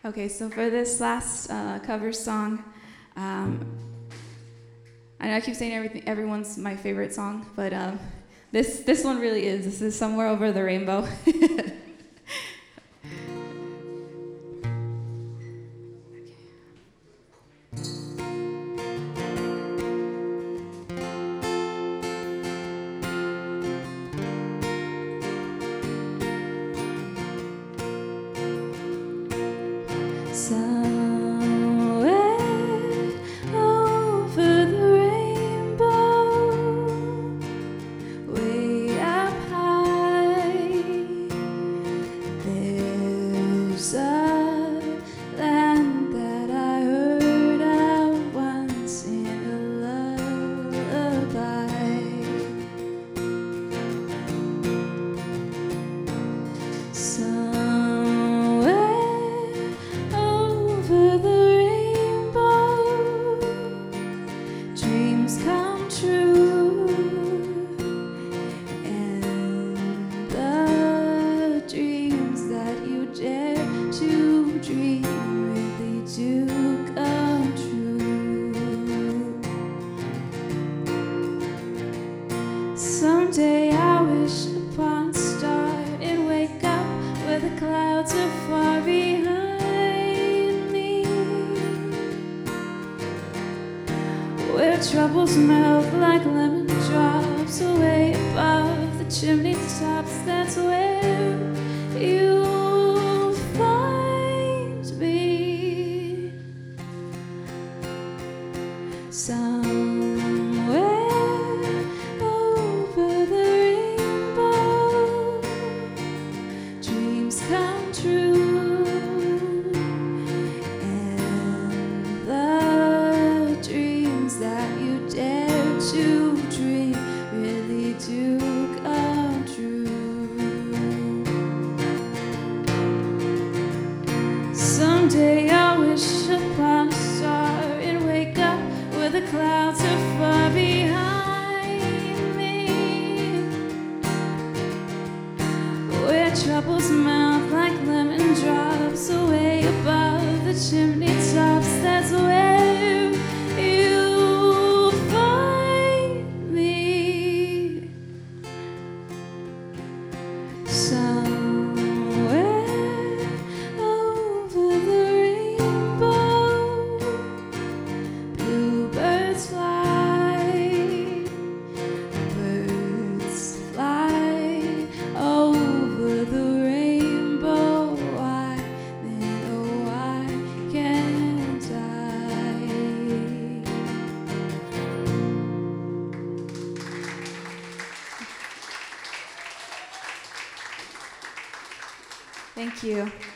Okay, so for this last cover song, I know I keep saying everyone's my favorite song, but this one really is. This is Somewhere Over the Rainbow. Somewhere over the rainbow, way up high, there's a land that I heard of once in a lullaby. Over the rainbow, dreams come true, and the dreams that you dare to dream really do come true. Someday I wish upon a star and wake up where the clouds are far behind. Where troubles melt like lemon drops away above the chimney tops, that's where you'll find me. Somewhere over the rainbow, dreams come true. That you dare to dream really do come true. Someday I'll wish upon a star and wake up where the clouds are far behind me, where troubles melt like lemon drops away above the chimney tops, that's where you'll find me. Somewhere over the rainbow, bluebirds fly, birds fly over the rainbow. Why, then, oh, why can't I? Thank you.